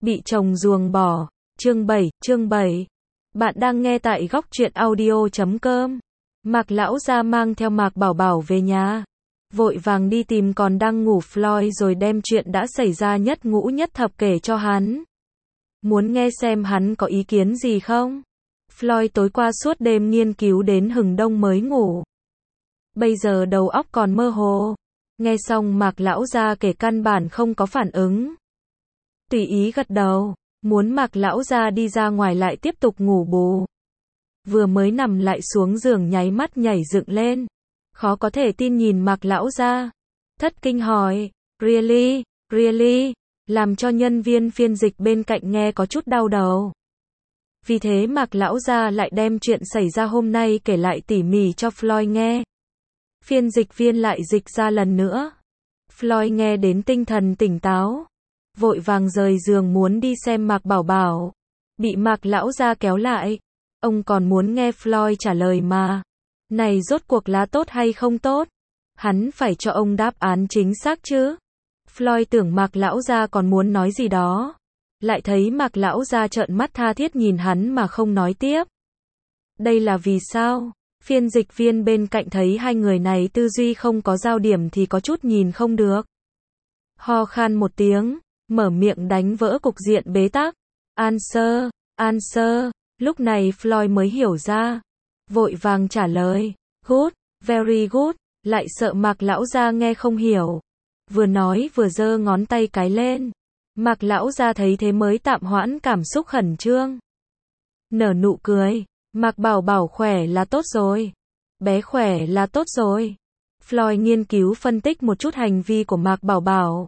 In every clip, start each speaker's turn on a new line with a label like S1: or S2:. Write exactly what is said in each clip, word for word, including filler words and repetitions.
S1: Bị chồng ruồng bỏ. Chương bảy, chương bảy. Bạn đang nghe tại góc truyện audio chấm com. Mạc lão gia mang theo Mạc Bảo Bảo về nhà. Vội vàng đi tìm còn đang ngủ Floyd rồi đem chuyện đã xảy ra nhất ngũ nhất thập kể cho hắn. Muốn nghe xem hắn có ý kiến gì không? Floyd tối qua suốt đêm nghiên cứu đến hừng đông mới ngủ. Bây giờ đầu óc còn mơ hồ. Nghe xong Mạc lão gia kể căn bản không có phản ứng. Tùy ý gật đầu, muốn Mạc lão gia đi ra ngoài lại tiếp tục ngủ bù. Vừa mới nằm lại xuống giường nháy mắt nhảy dựng lên. Khó có thể tin nhìn Mạc lão gia. Thất kinh hỏi, really, really, làm cho nhân viên phiên dịch bên cạnh nghe có chút đau đầu. Vì thế Mạc lão gia lại đem chuyện xảy ra hôm nay kể lại tỉ mỉ cho Floyd nghe. Phiên dịch viên lại dịch ra lần nữa. Floyd nghe đến tinh thần tỉnh táo. Vội vàng rời giường muốn đi xem Mạc Bảo Bảo. Bị Mạc lão gia kéo lại. Ông còn muốn nghe Floyd trả lời mà. Này rốt cuộc là tốt hay không tốt? Hắn phải cho ông đáp án chính xác chứ. Floyd tưởng Mạc lão gia còn muốn nói gì đó. Lại thấy Mạc lão gia trợn mắt tha thiết nhìn hắn mà không nói tiếp. Đây là vì sao? Phiên dịch viên bên cạnh thấy hai người này tư duy không có giao điểm thì có chút nhìn không được. Ho khan một tiếng, mở miệng đánh vỡ cục diện bế tắc. Answer, answer. Lúc này Floyd mới hiểu ra. Vội vàng trả lời. Good, very good. Lại sợ Mạc lão gia nghe không hiểu. Vừa nói vừa giơ ngón tay cái lên. Mạc lão gia thấy thế mới tạm hoãn cảm xúc khẩn trương. Nở nụ cười. Mạc Bảo Bảo khỏe là tốt rồi. Bé khỏe là tốt rồi. Floyd nghiên cứu phân tích một chút hành vi của Mạc Bảo Bảo.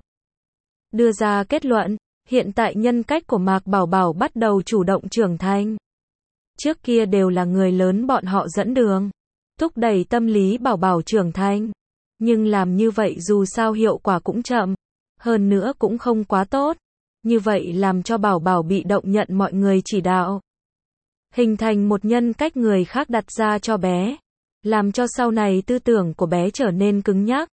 S1: Đưa ra kết luận, hiện tại nhân cách của Mạc Bảo Bảo bắt đầu chủ động trưởng thành. Trước kia đều là người lớn bọn họ dẫn đường, thúc đẩy tâm lý Bảo Bảo trưởng thành. Nhưng làm như vậy dù sao hiệu quả cũng chậm, hơn nữa cũng không quá tốt. Như vậy làm cho Bảo Bảo bị động nhận mọi người chỉ đạo. Hình thành một nhân cách người khác đặt ra cho bé. Làm cho sau này tư tưởng của bé trở nên cứng nhắc.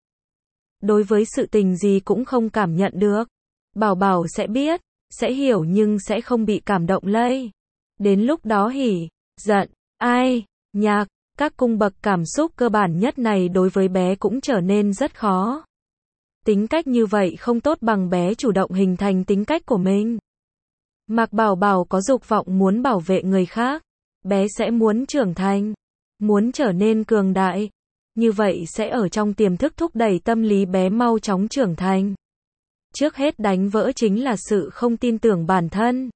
S1: Đối với sự tình gì cũng không cảm nhận được. Bảo Bảo sẽ biết, sẽ hiểu nhưng sẽ không bị cảm động lây. Đến lúc đó hỉ, giận, ai, nhạc, các cung bậc cảm xúc cơ bản nhất này đối với bé cũng trở nên rất khó. Tính cách như vậy không tốt bằng bé chủ động hình thành tính cách của mình. Mạc Bảo Bảo có dục vọng muốn bảo vệ người khác. Bé sẽ muốn trưởng thành, muốn trở nên cường đại. Như vậy sẽ ở trong tiềm thức thúc đẩy tâm lý bé mau chóng trưởng thành. Trước hết đánh vỡ chính là sự không tin tưởng bản thân.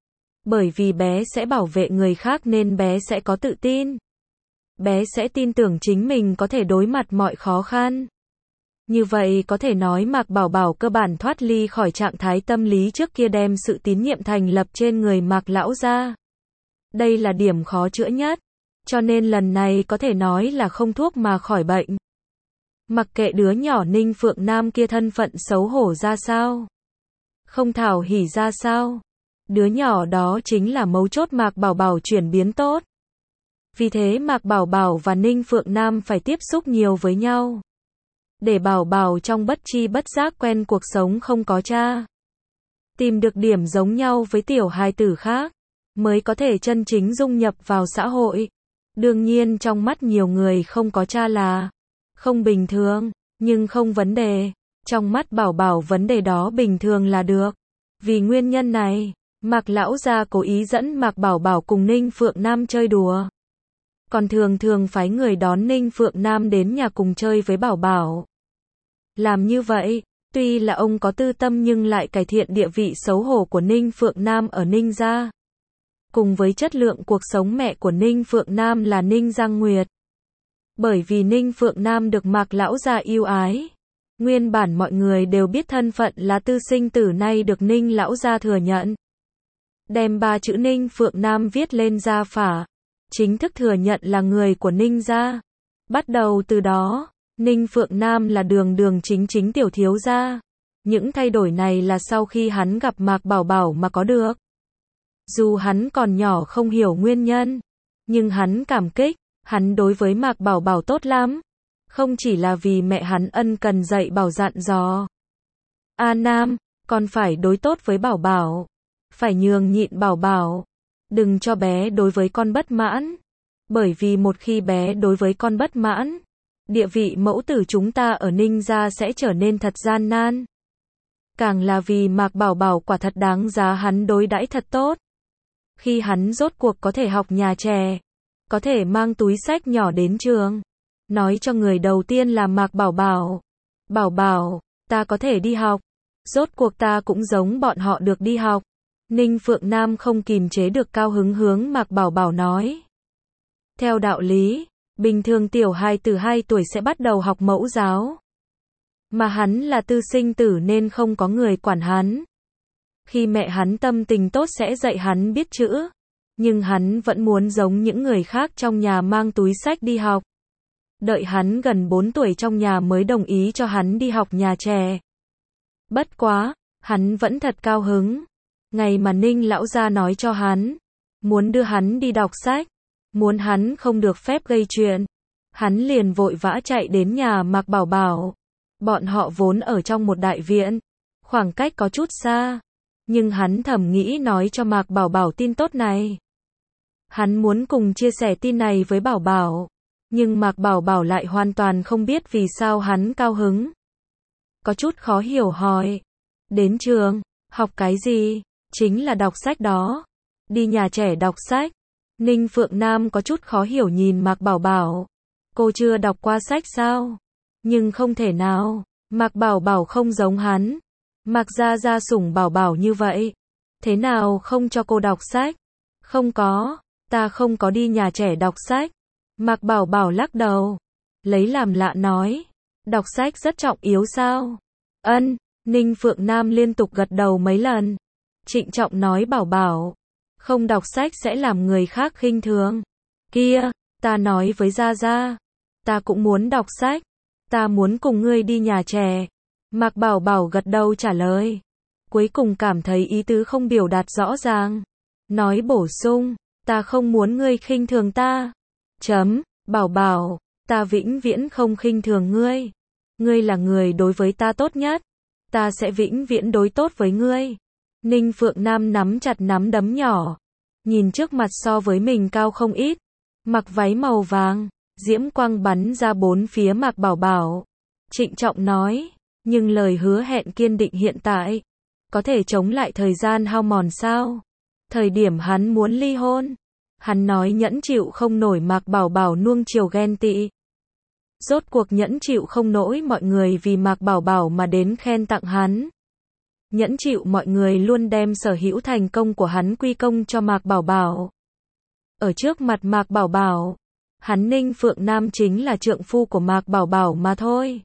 S1: Bởi vì bé sẽ bảo vệ người khác nên bé sẽ có tự tin. Bé sẽ tin tưởng chính mình có thể đối mặt mọi khó khăn. Như vậy có thể nói Mạc Bảo Bảo cơ bản thoát ly khỏi trạng thái tâm lý trước kia đem sự tín nhiệm thành lập trên người Mạc lão gia. Đây là điểm khó chữa nhất, cho nên lần này có thể nói là không thuốc mà khỏi bệnh. Mặc kệ đứa nhỏ Ninh Phượng Nam kia thân phận xấu hổ ra sao, không thảo hỉ ra sao, đứa nhỏ đó chính là mấu chốt Mạc Bảo Bảo chuyển biến tốt. Vì thế Mạc Bảo Bảo và Ninh Phượng Nam phải tiếp xúc nhiều với nhau. Để Bảo Bảo trong bất tri bất giác quen cuộc sống không có cha. Tìm được điểm giống nhau với tiểu hài tử khác, mới có thể chân chính dung nhập vào xã hội. Đương nhiên trong mắt nhiều người không có cha là không bình thường, nhưng không vấn đề. Trong mắt Bảo Bảo vấn đề đó bình thường là được. Vì nguyên nhân này, Mạc lão gia cố ý dẫn Mạc Bảo Bảo cùng Ninh Phượng Nam chơi đùa. Còn thường thường phái người đón Ninh Phượng Nam đến nhà cùng chơi với Bảo Bảo. Làm như vậy, tuy là ông có tư tâm nhưng lại cải thiện địa vị xấu hổ của Ninh Phượng Nam ở Ninh gia. Cùng với chất lượng cuộc sống mẹ của Ninh Phượng Nam là Ninh Giang Nguyệt. Bởi vì Ninh Phượng Nam được Mạc lão gia yêu ái. Nguyên bản mọi người đều biết thân phận là tư sinh tử nay được Ninh lão gia thừa nhận. Đem ba chữ Ninh Phượng Nam viết lên gia phả. Chính thức thừa nhận là người của Ninh gia. Bắt đầu từ đó, Ninh Phượng Nam là đường đường chính chính tiểu thiếu gia. Những thay đổi này là sau khi hắn gặp Mạc Bảo Bảo mà có được. Dù hắn còn nhỏ không hiểu nguyên nhân, nhưng hắn cảm kích, hắn đối với Mạc Bảo Bảo tốt lắm. Không chỉ là vì mẹ hắn ân cần dạy bảo dặn dò. A Nam, con phải đối tốt với Bảo Bảo. phải nhường nhịn Bảo Bảo. Đừng cho bé đối với con bất mãn. Bởi vì một khi bé đối với con bất mãn, địa vị mẫu tử chúng ta ở Ninh gia sẽ trở nên thật gian nan. Càng là vì Mạc Bảo Bảo quả thật đáng giá hắn đối đãi thật tốt. Khi hắn rốt cuộc có thể học nhà trẻ, có thể mang túi sách nhỏ đến trường, nói cho người đầu tiên là Mạc Bảo Bảo. Bảo Bảo, ta có thể đi học. Rốt cuộc ta cũng giống bọn họ được đi học. Ninh Phượng Nam không kìm chế được cao hứng hướng Mạc Bảo Bảo nói. Theo đạo lý, bình thường tiểu hài từ hai tuổi sẽ bắt đầu học mẫu giáo. Mà hắn là tư sinh tử nên không có người quản hắn. Khi mẹ hắn tâm tình tốt sẽ dạy hắn biết chữ. Nhưng hắn vẫn muốn giống những người khác trong nhà mang túi sách đi học. Đợi hắn gần bốn tuổi trong nhà mới đồng ý cho hắn đi học nhà trẻ. Bất quá, hắn vẫn thật cao hứng. Ngày mà Ninh lão gia nói cho hắn, muốn đưa hắn đi đọc sách, muốn hắn không được phép gây chuyện, hắn liền vội vã chạy đến nhà Mạc Bảo Bảo. Bọn họ vốn ở trong một đại viện, khoảng cách có chút xa, nhưng hắn thầm nghĩ nói cho Mạc Bảo Bảo tin tốt này. Hắn muốn cùng chia sẻ tin này với Bảo Bảo, nhưng Mạc Bảo Bảo lại hoàn toàn không biết vì sao hắn cao hứng. Có chút khó hiểu hỏi, đến trường, học cái gì? Chính là đọc sách đó. Đi nhà trẻ đọc sách. Ninh Phượng Nam có chút khó hiểu nhìn Mạc Bảo Bảo. Cô chưa đọc qua sách sao? Nhưng không thể nào. Mạc Bảo Bảo không giống hắn. Mạc gia gia sủng Bảo Bảo như vậy. Thế nào không cho cô đọc sách? Không có. Ta không có đi nhà trẻ đọc sách. Mạc Bảo Bảo lắc đầu. Lấy làm lạ nói. Đọc sách rất trọng yếu sao? Ân. Ninh Phượng Nam liên tục gật đầu mấy lần. Trịnh trọng nói Bảo Bảo. Không đọc sách sẽ làm người khác khinh thường. Kia, ta nói với Gia Gia. Ta cũng muốn đọc sách. Ta muốn cùng ngươi đi nhà trẻ. Mạc Bảo Bảo gật đầu trả lời. Cuối cùng cảm thấy ý tứ không biểu đạt rõ ràng. Nói bổ sung. Ta không muốn ngươi khinh thường ta. Chấm, Bảo Bảo. Ta vĩnh viễn không khinh thường ngươi. Ngươi là người đối với ta tốt nhất. Ta sẽ vĩnh viễn đối tốt với ngươi. Ninh Phượng Nam nắm chặt nắm đấm nhỏ. Nhìn trước mặt so với mình cao không ít. Mặc váy màu vàng. Diễm quang bắn ra bốn phía Mạc Bảo Bảo. Trịnh trọng nói. Nhưng lời hứa hẹn kiên định hiện tại. Có thể chống lại thời gian hao mòn sao? Thời điểm hắn muốn ly hôn. Hắn nói nhẫn chịu không nổi Mạc Bảo Bảo nuông chiều ghen tị. Rốt cuộc nhẫn chịu không nổi mọi người vì Mạc Bảo Bảo mà đến khen tặng hắn. Nhẫn chịu mọi người luôn đem sở hữu thành công của hắn quy công cho Mạc Bảo Bảo. Ở trước mặt Mạc Bảo Bảo, hắn Ninh Phượng Nam chính là trượng phu của Mạc Bảo Bảo mà thôi.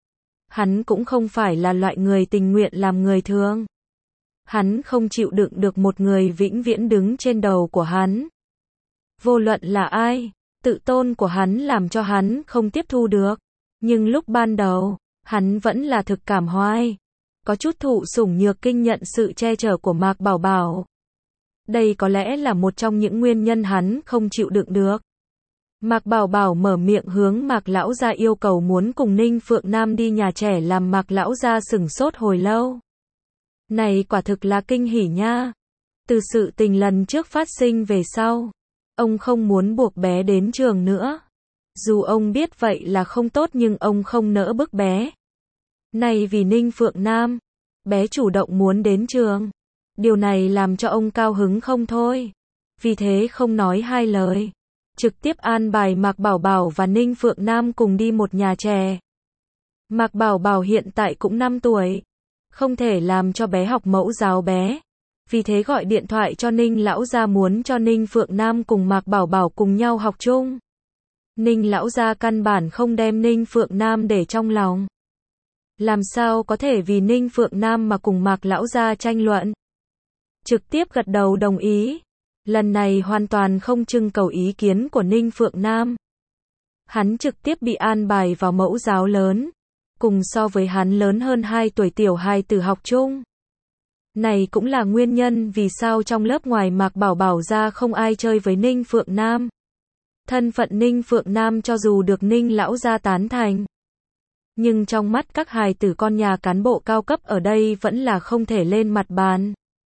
S1: Hắn cũng không phải là loại người tình nguyện làm người thường. Hắn không chịu đựng được một người vĩnh viễn đứng trên đầu của hắn. Vô luận là ai, tự tôn của hắn làm cho hắn không tiếp thu được. Nhưng lúc ban đầu, hắn vẫn là thực cảm hoài. Có chút thụ sủng nhược kinh nhận sự che chở của Mạc Bảo Bảo. Đây có lẽ là một trong những nguyên nhân hắn không chịu đựng được. Mạc Bảo Bảo mở miệng hướng Mạc lão gia yêu cầu muốn cùng Ninh Phượng Nam đi nhà trẻ làm Mạc lão gia sửng sốt hồi lâu. Này quả thực là kinh hỉ nha. Từ sự tình lần trước phát sinh về sau, ông không muốn buộc bé đến trường nữa. Dù ông biết vậy là không tốt nhưng ông không nỡ bức bé. Này vì Ninh Phượng Nam, bé chủ động muốn đến trường. Điều này làm cho ông cao hứng không thôi. Vì thế không nói hai lời. Trực tiếp an bài Mạc Bảo Bảo và Ninh Phượng Nam cùng đi một nhà trẻ. Mạc Bảo Bảo hiện tại cũng năm tuổi. Không thể làm cho bé học mẫu giáo bé. Vì thế gọi điện thoại cho Ninh lão gia muốn cho Ninh Phượng Nam cùng Mạc Bảo Bảo cùng nhau học chung. Ninh lão gia căn bản không đem Ninh Phượng Nam để trong lòng. Làm sao có thể vì Ninh Phượng Nam mà cùng Mạc lão gia tranh luận. Trực tiếp gật đầu đồng ý. Lần này hoàn toàn không trưng cầu ý kiến của Ninh Phượng Nam. Hắn trực tiếp bị an bài vào mẫu giáo lớn. Cùng so với hắn lớn hơn hai tuổi tiểu hài tử học chung. Này cũng là nguyên nhân vì sao trong lớp ngoài Mạc Bảo Bảo ra không ai chơi với Ninh Phượng Nam. Thân phận Ninh Phượng Nam cho dù được Ninh lão gia tán thành. Nhưng trong mắt các hài tử con nhà cán bộ cao cấp ở đây vẫn là không thể lên mặt bàn.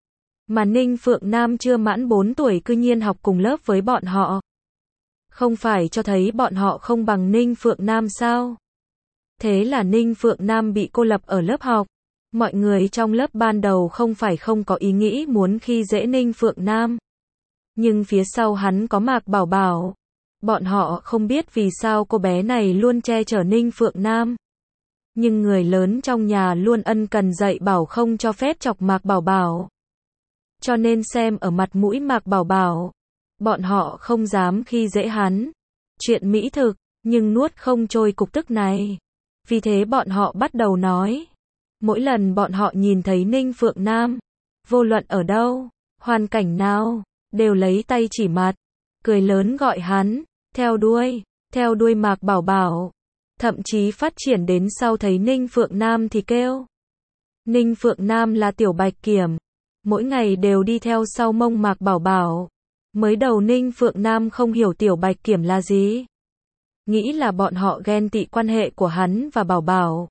S1: Mà Ninh Phượng Nam chưa mãn bốn tuổi cư nhiên học cùng lớp với bọn họ. Không phải cho thấy bọn họ không bằng Ninh Phượng Nam sao? Thế là Ninh Phượng Nam bị cô lập ở lớp học. Mọi người trong lớp ban đầu không phải không có ý nghĩ muốn khi dễ Ninh Phượng Nam. Nhưng phía sau hắn có Mạc Bảo Bảo. Bọn họ không biết vì sao cô bé này luôn che chở Ninh Phượng Nam. Nhưng người lớn trong nhà luôn ân cần dạy bảo không cho phép chọc Mạc Bảo Bảo. Cho nên xem ở mặt mũi Mạc Bảo Bảo, bọn họ không dám khi dễ hắn. Chuyện mỹ thực, nhưng nuốt không trôi cục tức này. Vì thế bọn họ bắt đầu nói. Mỗi lần bọn họ nhìn thấy Ninh Phượng Nam, vô luận ở đâu, hoàn cảnh nào, đều lấy tay chỉ mặt, cười lớn gọi hắn, theo đuôi, theo đuôi Mạc Bảo Bảo. Thậm chí phát triển đến sau thấy Ninh Phượng Nam thì kêu. Ninh Phượng Nam là tiểu bạch kiểm, mỗi ngày đều đi theo sau mông Mạc Bảo Bảo. Mới đầu Ninh Phượng Nam không hiểu tiểu bạch kiểm là gì. Nghĩ là bọn họ ghen tị quan hệ của hắn và Bảo Bảo.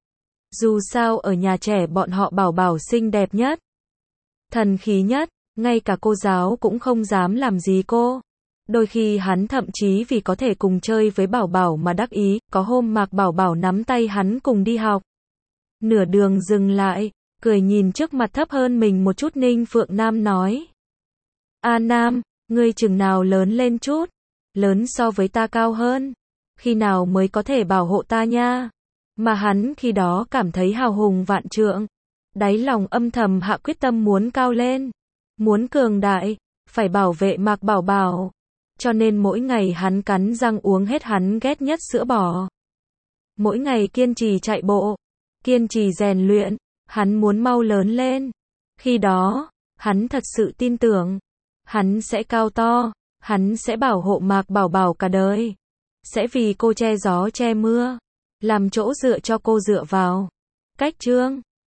S1: Dù sao ở nhà trẻ bọn họ Bảo Bảo xinh đẹp nhất, thần khí nhất, ngay cả cô giáo cũng không dám làm gì cô. Đôi khi hắn thậm chí vì có thể cùng chơi với Bảo Bảo mà đắc ý, có hôm Mạc Bảo Bảo nắm tay hắn cùng đi học. Nửa đường dừng lại, cười nhìn trước mặt thấp hơn mình một chút Ninh Phượng Nam nói. A Nam, ngươi chừng nào lớn lên chút, lớn so với ta cao hơn, khi nào mới có thể bảo hộ ta nha. Mà hắn khi đó cảm thấy hào hùng vạn trượng, đáy lòng âm thầm hạ quyết tâm muốn cao lên, muốn cường đại, phải bảo vệ Mạc Bảo Bảo. Cho nên mỗi ngày hắn cắn răng uống hết hắn ghét nhất sữa bò. Mỗi ngày kiên trì chạy bộ, kiên trì rèn luyện, hắn muốn mau lớn lên. Khi đó, hắn thật sự tin tưởng, hắn sẽ cao to, hắn sẽ bảo hộ Mạc Bảo Bảo cả đời. Sẽ vì cô che gió che mưa, làm chỗ dựa cho cô dựa vào. Cách chương